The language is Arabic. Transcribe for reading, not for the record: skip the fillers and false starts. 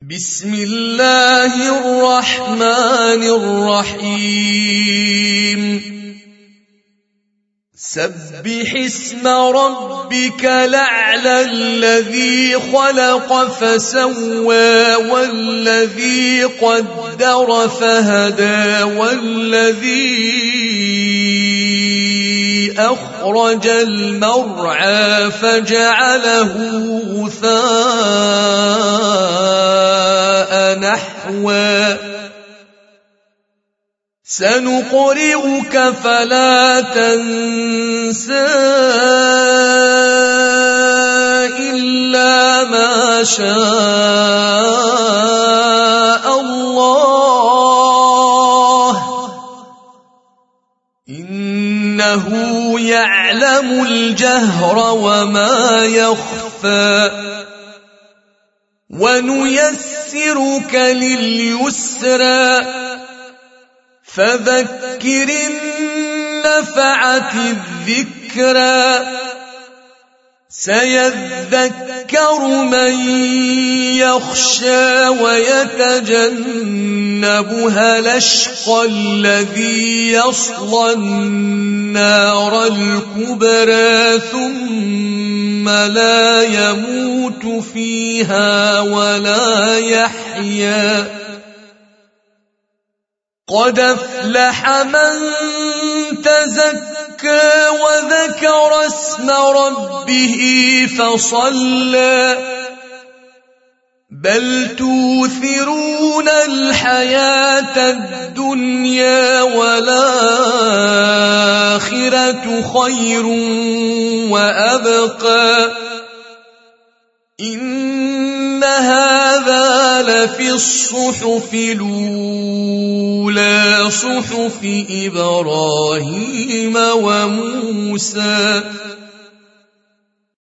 بسم الله الرحمن الرحيم سبح اسم ربك الأعلى الذي خلق فسوى والذي قدر فهدى والذي أخرج المرعى فجعله غثاء نحوا سنقرئك فلا تنسى إلا ما شاء الله إنه يعلم الجهر وما يخفى ونيسرك لليسرى فذكر النفعة الذكرى سيذكر من يخشى ويتجنبها الأشقى الذي يصلى النار الكبرى ثم لا يموت فيها ولا يحيا قد أفلح من تزكى وذكر اسم ربه فصلى بل توثرون الحياة الدنيا والآخرة خير وأبقى إن هذا لفي الصحف الأولى صحف إبراهيم وموسى